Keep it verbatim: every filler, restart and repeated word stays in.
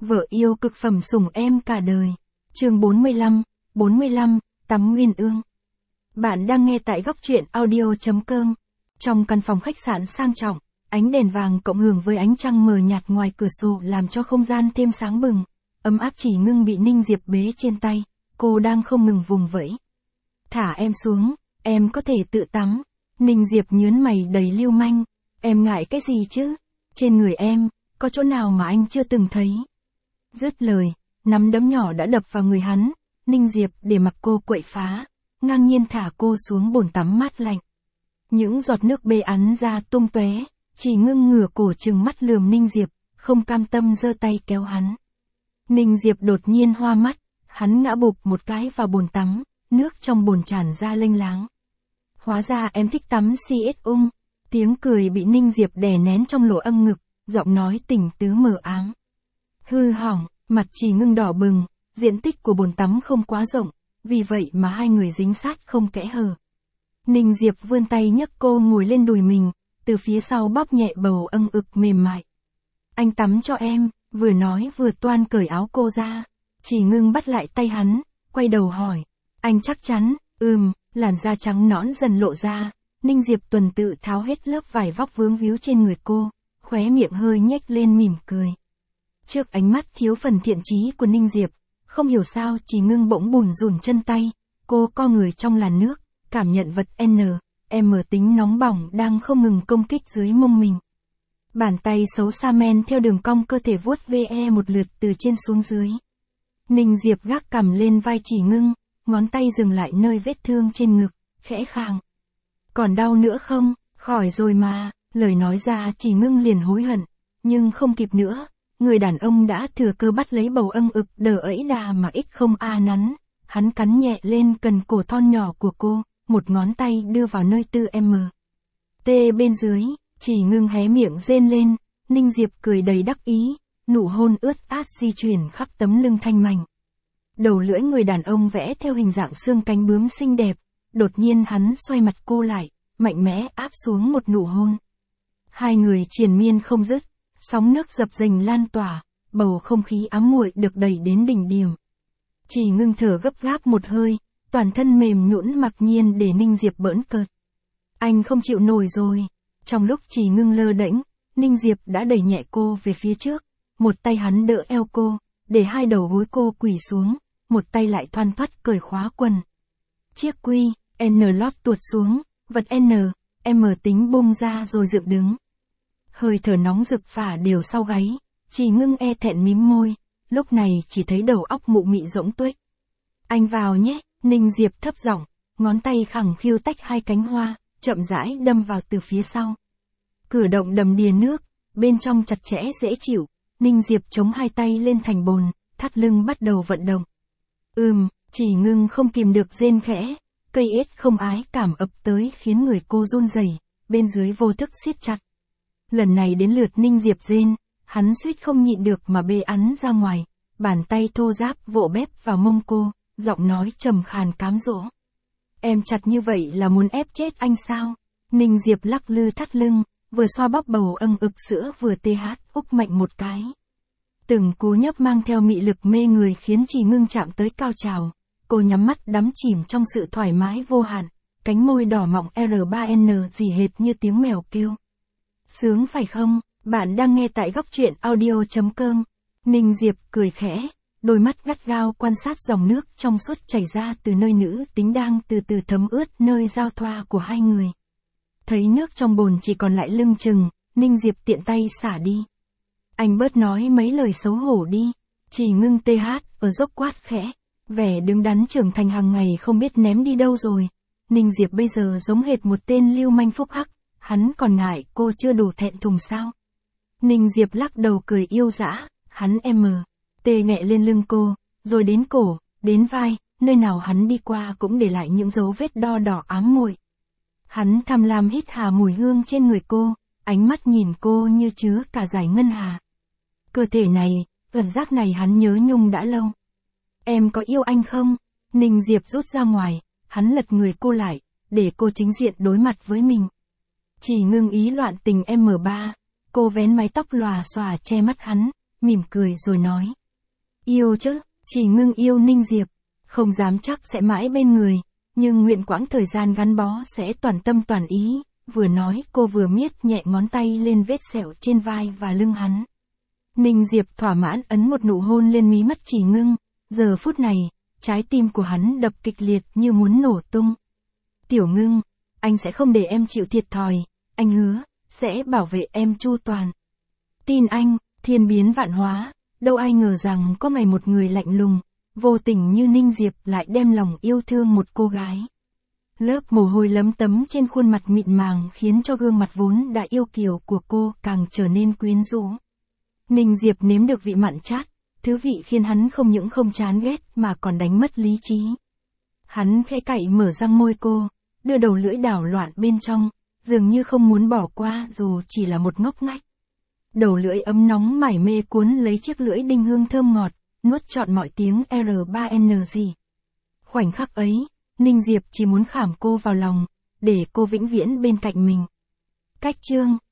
Vợ yêu cực phẩm sủng em cả đời. Chương bốn mươi lăm, bốn mươi lăm, tắm Nguyên Ương. Bạn đang nghe tại góc truyện audio.com. Trong căn phòng khách sạn sang trọng, ánh đèn vàng cộng hưởng với ánh trăng mờ nhạt ngoài cửa sổ làm cho không gian thêm sáng bừng. Ấm áp Chỉ Ngưng bị Ninh Diệp bế trên tay, cô đang không ngừng vùng vẫy. Thả em xuống, em có thể tự tắm. Ninh Diệp nhớn mày đầy lưu manh. Em ngại cái gì chứ? Trên người em, có chỗ nào mà anh chưa từng thấy? Dứt lời, nắm đấm nhỏ đã đập vào người hắn. Ninh Diệp để mặc cô quậy phá, ngang nhiên thả cô xuống bồn tắm mát lạnh. Những giọt nước bê ắn ra tung tóe. Chỉ Ngưng ngửa cổ trừng mắt lườm Ninh Diệp, không cam tâm giơ tay kéo hắn. Ninh Diệp đột nhiên hoa mắt, hắn ngã bụp một cái vào bồn tắm, nước trong bồn tràn ra lênh láng. Hóa ra em thích tắm xê ét ung. Tiếng cười bị Ninh Diệp đè nén trong lỗ âm ngực, giọng nói tình tứ mờ ám. Hư hỏng, mặt Chỉ Ngưng đỏ bừng, diện tích của bồn tắm không quá rộng, vì vậy mà hai người dính sát không kẽ hở. Ninh Diệp vươn tay nhấc cô ngồi lên đùi mình, từ phía sau bóp nhẹ bầu âng ực mềm mại. Anh tắm cho em, vừa nói vừa toan cởi áo cô ra. Chỉ Ngưng bắt lại tay hắn, quay đầu hỏi. Anh chắc chắn? Ừm, làn da trắng nõn dần lộ ra. Ninh Diệp tuần tự tháo hết lớp vải vóc vướng víu trên người cô, khóe miệng hơi nhếch lên mỉm cười. Trước ánh mắt thiếu phần thiện chí của Ninh Diệp, không hiểu sao Chỉ Ngưng bỗng bùn rùn chân tay, cô co người trong làn nước, cảm nhận vật N, M tính nóng bỏng đang không ngừng công kích dưới mông mình. Bàn tay xấu xa men theo đường cong cơ thể vuốt ve một lượt từ trên xuống dưới. Ninh Diệp gác cằm lên vai Chỉ Ngưng, ngón tay dừng lại nơi vết thương trên ngực, khẽ khàng. Còn đau nữa không? Khỏi rồi mà. Lời nói ra Chỉ Ngưng liền hối hận, nhưng không kịp nữa. Người đàn ông đã thừa cơ bắt lấy bầu âng ực đờ ẫy đà mà ít không a nắn. Hắn cắn nhẹ lên cần cổ thon nhỏ của cô, một ngón tay đưa vào nơi tư M. T bên dưới, Chỉ Ngưng hé miệng rên lên. Ninh Diệp cười đầy đắc ý, nụ hôn ướt át di chuyển khắp tấm lưng thanh mảnh. Đầu lưỡi người đàn ông vẽ theo hình dạng xương cánh bướm xinh đẹp. Đột nhiên hắn xoay mặt cô lại, mạnh mẽ áp xuống một nụ hôn. Hai người triền miên không dứt, sóng nước dập dềnh lan tỏa, bầu không khí ám muội được đẩy đến đỉnh điểm. Chỉ Ngưng thở gấp gáp một hơi, toàn thân mềm nhũn mặc nhiên để Ninh Diệp bỡn cợt. Anh không chịu nổi rồi. Trong lúc Chỉ Ngưng lơ đễnh, Ninh Diệp đã đẩy nhẹ cô về phía trước, một tay hắn đỡ eo cô, để hai đầu gối cô quỳ xuống, một tay lại thoăn thoắt cởi khóa quần. Chiếc quy N lót tuột xuống, vật N, M tính bung ra rồi dựng đứng. Hơi thở nóng rực phả đều sau gáy, Chỉ Ngưng e thẹn mím môi, lúc này chỉ thấy đầu óc mụ mị rỗng tuếch. Anh vào nhé, Ninh Diệp thấp giọng, ngón tay khẳng khiu tách hai cánh hoa, chậm rãi đâm vào từ phía sau. Cử động đầm đìa nước, bên trong chặt chẽ dễ chịu, Ninh Diệp chống hai tay lên thành bồn, thắt lưng bắt đầu vận động. Ừm, Chỉ Ngưng không kìm được rên khẽ, cây ết không ái cảm ập tới khiến người cô run rẩy, bên dưới vô thức siết chặt. Lần này đến lượt Ninh Diệp rên, hắn suýt không nhịn được mà bê ắn ra ngoài, bàn tay thô ráp vỗ bép vào mông cô, giọng nói trầm khàn cám dỗ. Em chặt như vậy là muốn ép chết anh sao? Ninh Diệp lắc lư thắt lưng, vừa xoa bóp bầu âng ực sữa vừa tê hát úc mạnh một cái. Từng cú nhấp mang theo mị lực mê người khiến Chỉ Ngưng chạm tới cao trào. Cô nhắm mắt đắm chìm trong sự thoải mái vô hạn, cánh môi đỏ mọng R ba N rỉ hệt như tiếng mèo kêu. Sướng phải không? Bạn đang nghe tại góc truyện audio.com. Ninh Diệp cười khẽ, đôi mắt gắt gao quan sát dòng nước trong suốt chảy ra từ nơi nữ tính đang từ từ thấm ướt nơi giao thoa của hai người. Thấy nước trong bồn chỉ còn lại lưng chừng, Ninh Diệp tiện tay xả đi. Anh bớt nói mấy lời xấu hổ đi. Chỉ Ngưng tê hát ở dốc quát khẽ, vẻ đứng đắn trưởng thành hàng ngày không biết ném đi đâu rồi. Ninh Diệp bây giờ giống hệt một tên lưu manh phúc hắc, hắn còn ngại cô chưa đủ thẹn thùng sao? Ninh Diệp lắc đầu cười yêu dã, hắn M, tê nhẹ lên lưng cô, rồi đến cổ, đến vai, nơi nào hắn đi qua cũng để lại những dấu vết đo đỏ ám muội. Hắn tham lam hít hà mùi hương trên người cô, ánh mắt nhìn cô như chứa cả dải ngân hà. Cơ thể này, cảm giác này hắn nhớ nhung đã lâu. Em có yêu anh không? Ninh Diệp rút ra ngoài, hắn lật người cô lại, để cô chính diện đối mặt với mình. Chỉ Ngưng ý loạn tình M ba, cô vén mái tóc lòa xòa che mắt hắn, mỉm cười rồi nói. Yêu chứ, chỉ Ngưng yêu Ninh Diệp, không dám chắc sẽ mãi bên người, nhưng nguyện quãng thời gian gắn bó sẽ toàn tâm toàn ý, vừa nói cô vừa miết nhẹ ngón tay lên vết sẹo trên vai và lưng hắn. Ninh Diệp thỏa mãn ấn một nụ hôn lên mí mắt Chỉ Ngưng, giờ phút này, trái tim của hắn đập kịch liệt như muốn nổ tung. Tiểu Ngưng, anh sẽ không để em chịu thiệt thòi, anh hứa, sẽ bảo vệ em chu toàn. Tin anh, thiên biến vạn hóa, đâu ai ngờ rằng có ngày một người lạnh lùng, vô tình như Ninh Diệp lại đem lòng yêu thương một cô gái. Lớp mồ hôi lấm tấm trên khuôn mặt mịn màng khiến cho gương mặt vốn đã yêu kiều của cô càng trở nên quyến rũ. Ninh Diệp nếm được vị mặn chát, thứ vị khiến hắn không những không chán ghét mà còn đánh mất lý trí. Hắn khẽ cạy mở răng môi cô, đưa đầu lưỡi đảo loạn bên trong, dường như không muốn bỏ qua dù chỉ là một ngóc ngách. Đầu lưỡi ấm nóng mải mê cuốn lấy chiếc lưỡi đinh hương thơm ngọt, nuốt trọn mọi tiếng R ba N G. Khoảnh khắc ấy, Ninh Diệp chỉ muốn khảm cô vào lòng, để cô vĩnh viễn bên cạnh mình. Cách chương